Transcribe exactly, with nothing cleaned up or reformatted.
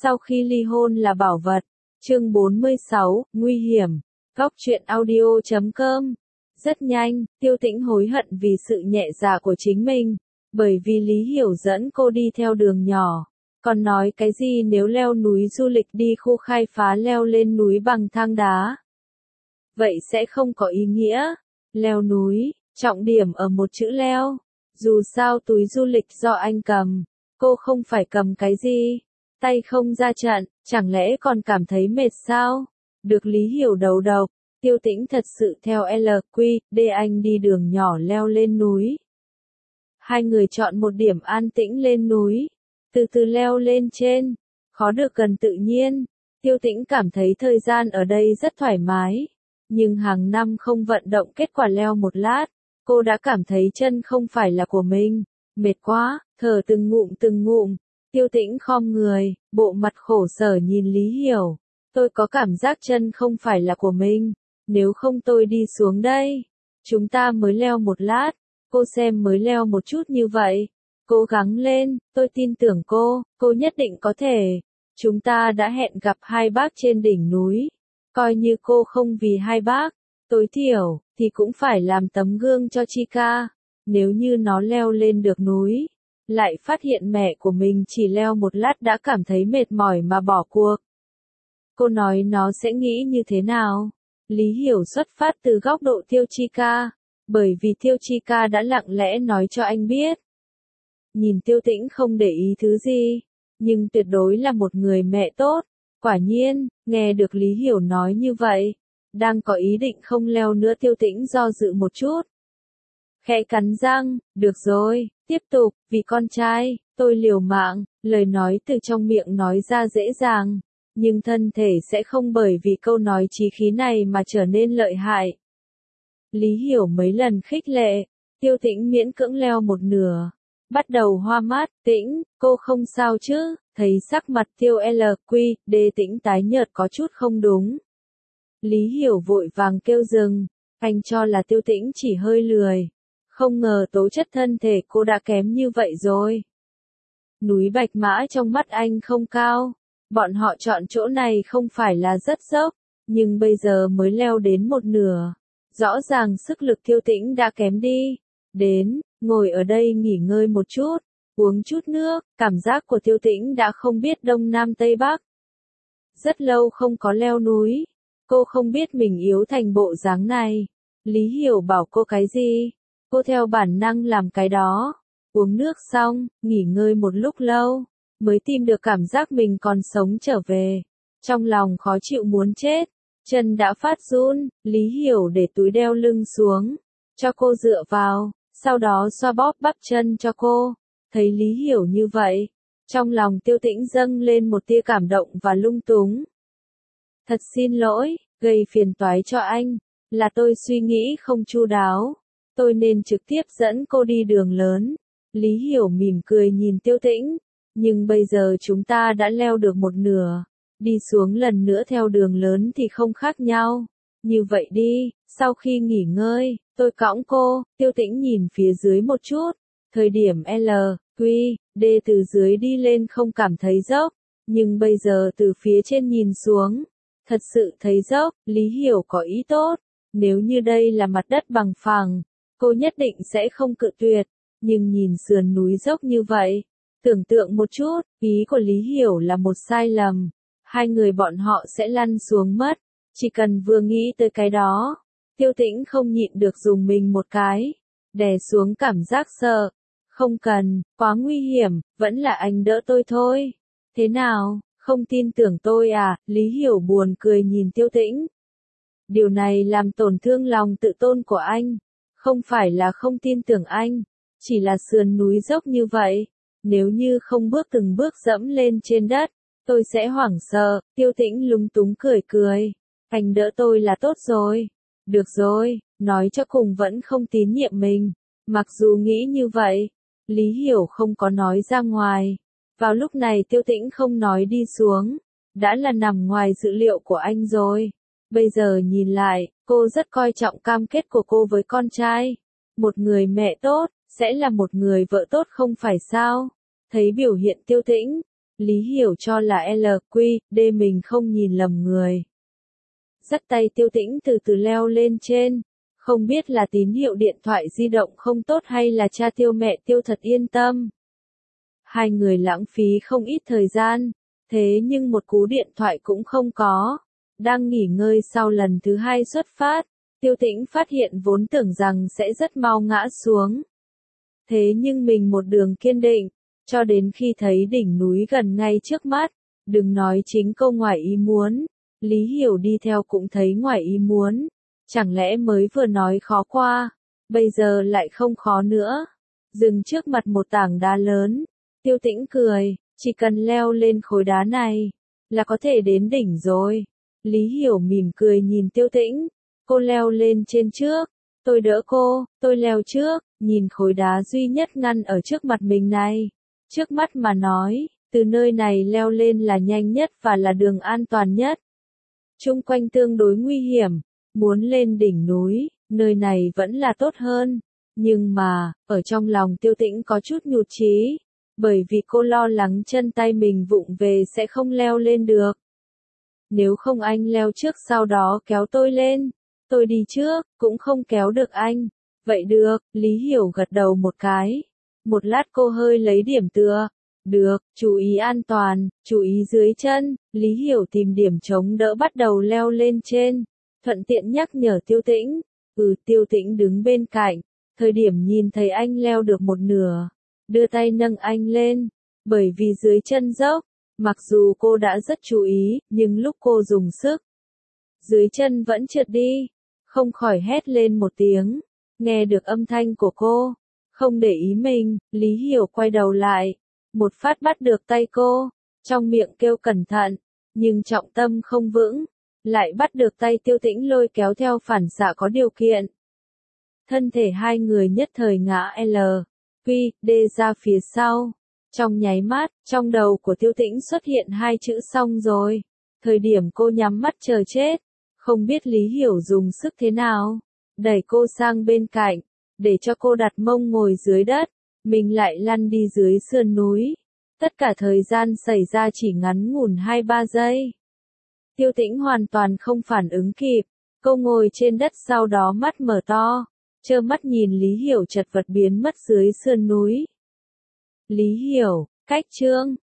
Sau khi ly hôn là bảo vật. Chương bốn mươi sáu, nguy hiểm. Góc truyện audio chấm com. Rất nhanh, Tiêu Tĩnh hối hận vì sự nhẹ dạ của chính mình, bởi vì Lý Hiểu dẫn cô đi theo đường nhỏ, còn nói cái gì nếu leo núi du lịch đi khu khai phá leo lên núi bằng thang đá. Vậy sẽ không có ý nghĩa. Leo núi, trọng điểm ở một chữ leo. Dù sao túi du lịch do anh cầm, cô không phải cầm cái gì. Tay không ra trận, chẳng lẽ còn cảm thấy mệt sao? Được Lý Hiểu đầu độc, Tiêu Tĩnh thật sự theo lờ quy đê anh đi đường nhỏ leo lên núi. Hai người chọn một điểm an tĩnh lên núi, từ từ leo lên trên, khó được gần tự nhiên. Tiêu Tĩnh cảm thấy thời gian ở đây rất thoải mái, nhưng hàng năm không vận động kết quả leo một lát, cô đã cảm thấy chân không phải là của mình, mệt quá, thở từng ngụm từng ngụm. Tiêu Tĩnh khom người, bộ mặt khổ sở nhìn Lý Hiểu. Tôi có cảm giác chân không phải là của mình, nếu không tôi đi xuống đây. Chúng ta mới leo một lát, cô xem mới leo một chút như vậy. Cố gắng lên, tôi tin tưởng cô, cô nhất định có thể. Chúng ta đã hẹn gặp hai bác trên đỉnh núi. Coi như cô không vì hai bác, tối thiểu, thì cũng phải làm tấm gương cho Chica. Nếu như nó leo lên được núi, lại phát hiện mẹ của mình chỉ leo một lát đã cảm thấy mệt mỏi mà bỏ cuộc. Cô nói nó sẽ nghĩ như thế nào? Lý Hiểu xuất phát từ góc độ Tiêu Chica, bởi vì Tiêu Chica đã lặng lẽ nói cho anh biết. Nhìn Tiêu Tĩnh không để ý thứ gì, nhưng tuyệt đối là một người mẹ tốt. Quả nhiên, nghe được Lý Hiểu nói như vậy, đang có ý định không leo nữa. Tiêu Tĩnh do dự một chút, khẽ cắn răng, được rồi, tiếp tục, vì con trai, tôi liều mạng. Lời nói từ trong miệng nói ra dễ dàng, nhưng thân thể sẽ không bởi vì câu nói chí khí này mà trở nên lợi hại. Lý Hiểu mấy lần khích lệ, Tiêu Tĩnh miễn cưỡng leo một nửa, bắt đầu hoa mắt. Tĩnh, cô không sao chứ? Thấy sắc mặt Tiêu lờ quy đê Tĩnh tái nhợt có chút không đúng. Lý Hiểu vội vàng kêu dừng, anh cho là Tiêu Tĩnh chỉ hơi lười. Không ngờ tố chất thân thể cô đã kém như vậy rồi. Núi Bạch Mã trong mắt anh không cao. Bọn họ chọn chỗ này không phải là rất dốc, nhưng bây giờ mới leo đến một nửa. Rõ ràng sức lực Tiêu Tĩnh đã kém đi. Đến, ngồi ở đây nghỉ ngơi một chút, uống chút nước. Cảm giác của Tiêu Tĩnh đã không biết đông nam tây bắc. Rất lâu không có leo núi, cô không biết mình yếu thành bộ dáng này. Lý Hiểu bảo cô cái gì, cô theo bản năng làm cái đó. Uống nước xong, nghỉ ngơi một lúc lâu, mới tìm được cảm giác mình còn sống trở về. Trong lòng khó chịu muốn chết, chân đã phát run. Lý Hiểu để túi đeo lưng xuống, cho cô dựa vào, sau đó xoa bóp bắp chân cho cô. Thấy Lý Hiểu như vậy, trong lòng Tiêu Tĩnh dâng lên một tia cảm động và lung túng. Thật xin lỗi, gây phiền toái cho anh, là tôi suy nghĩ không chu đáo. Tôi nên trực tiếp dẫn cô đi đường lớn. Lý Hiểu mỉm cười nhìn Tiêu Tĩnh. Nhưng bây giờ chúng ta đã leo được một nửa, đi xuống lần nữa theo đường lớn thì không khác nhau. Như vậy đi, sau khi nghỉ ngơi, tôi cõng cô. Tiêu Tĩnh nhìn phía dưới một chút, thời điểm lờ quy đê từ dưới đi lên không cảm thấy dốc, nhưng bây giờ từ phía trên nhìn xuống, thật sự thấy dốc. Lý Hiểu có ý tốt, nếu như đây là mặt đất bằng phẳng, cô nhất định sẽ không cự tuyệt, nhưng nhìn sườn núi dốc như vậy, tưởng tượng một chút, ý của Lý Hiểu là một sai lầm. Hai người bọn họ sẽ lăn xuống mất. Chỉ cần vừa nghĩ tới cái đó, Tiêu Tĩnh không nhịn được dùng mình một cái, đè xuống cảm giác sợ. Không cần, quá nguy hiểm, vẫn là anh đỡ tôi thôi. Thế nào, không tin tưởng tôi à? Lý Hiểu buồn cười nhìn Tiêu Tĩnh. Điều này làm tổn thương lòng tự tôn của anh. Không phải là không tin tưởng anh, chỉ là sườn núi dốc như vậy. Nếu như không bước từng bước dẫm lên trên đất, tôi sẽ hoảng sợ. Tiêu Tĩnh lúng túng cười cười. Anh đỡ tôi là tốt rồi. Được rồi, nói cho cùng vẫn không tín nhiệm mình. Mặc dù nghĩ như vậy, Lý Hiểu không có nói ra ngoài. Vào lúc này Tiêu Tĩnh không nói đi xuống, đã là nằm ngoài dự liệu của anh rồi. Bây giờ nhìn lại, cô rất coi trọng cam kết của cô với con trai. Một người mẹ tốt, sẽ là một người vợ tốt không phải sao? Thấy biểu hiện Tiêu Tĩnh, Lý Hiểu cho là lờ quy đê mình không nhìn lầm người. Dắt tay Tiêu Tĩnh từ từ leo lên trên. Không biết là tín hiệu điện thoại di động không tốt hay là cha Tiêu mẹ Tiêu thật yên tâm. Hai người lãng phí không ít thời gian, thế nhưng một cú điện thoại cũng không có. Đang nghỉ ngơi sau lần thứ hai xuất phát, Tiêu Tĩnh phát hiện vốn tưởng rằng sẽ rất mau ngã xuống. Thế nhưng mình một đường kiên định, cho đến khi thấy đỉnh núi gần ngay trước mắt, đừng nói chính câu ngoài ý muốn, Lý Hiểu đi theo cũng thấy ngoài ý muốn. Chẳng lẽ mới vừa nói khó qua, bây giờ lại không khó nữa. Dừng trước mặt một tảng đá lớn, Tiêu Tĩnh cười, chỉ cần leo lên khối đá này, là có thể đến đỉnh rồi. Lý Hiểu mỉm cười nhìn Tiêu Tĩnh, cô leo lên trên trước, tôi đỡ cô, tôi leo trước, nhìn khối đá duy nhất ngăn ở trước mặt mình này. Trước mắt mà nói, từ nơi này leo lên là nhanh nhất và là đường an toàn nhất. Chung quanh tương đối nguy hiểm, muốn lên đỉnh núi, nơi này vẫn là tốt hơn. Nhưng mà, ở trong lòng Tiêu Tĩnh có chút nhụt chí, bởi vì cô lo lắng chân tay mình vụng về sẽ không leo lên được. Nếu không anh leo trước sau đó kéo tôi lên, tôi đi trước, cũng không kéo được anh. Vậy được, Lý Hiểu gật đầu một cái. Một lát cô hơi lấy điểm tựa. Được, chú ý an toàn, chú ý dưới chân. Lý Hiểu tìm điểm chống đỡ bắt đầu leo lên trên. Thuận tiện nhắc nhở Tiêu Tĩnh. Ừ, Tiêu Tĩnh đứng bên cạnh. Thời điểm nhìn thấy anh leo được một nửa, đưa tay nâng anh lên. Bởi vì dưới chân dốc, mặc dù cô đã rất chú ý, nhưng lúc cô dùng sức, dưới chân vẫn trượt đi. Không khỏi hét lên một tiếng. Nghe được âm thanh của cô, không để ý mình, Lý Hiểu quay đầu lại. Một phát bắt được tay cô, trong miệng kêu cẩn thận, nhưng trọng tâm không vững, lại bắt được tay Tiêu Tĩnh lôi kéo theo phản xạ có điều kiện. Thân thể hai người nhất thời ngã L, Quy, D ra phía sau. Trong nháy mắt, trong đầu của Tiêu Tĩnh xuất hiện hai chữ xong rồi. Thời điểm cô nhắm mắt chờ chết, không biết Lý Hiểu dùng sức thế nào, đẩy cô sang bên cạnh, để cho cô đặt mông ngồi dưới đất, mình lại lăn đi dưới sườn núi. Tất cả thời gian xảy ra chỉ ngắn ngủn hai ba giây. Tiêu Tĩnh hoàn toàn không phản ứng kịp, cô ngồi trên đất sau đó mắt mở to, trơ mắt nhìn Lý Hiểu chật vật biến mất dưới sườn núi. Lý Hiểu, cách chương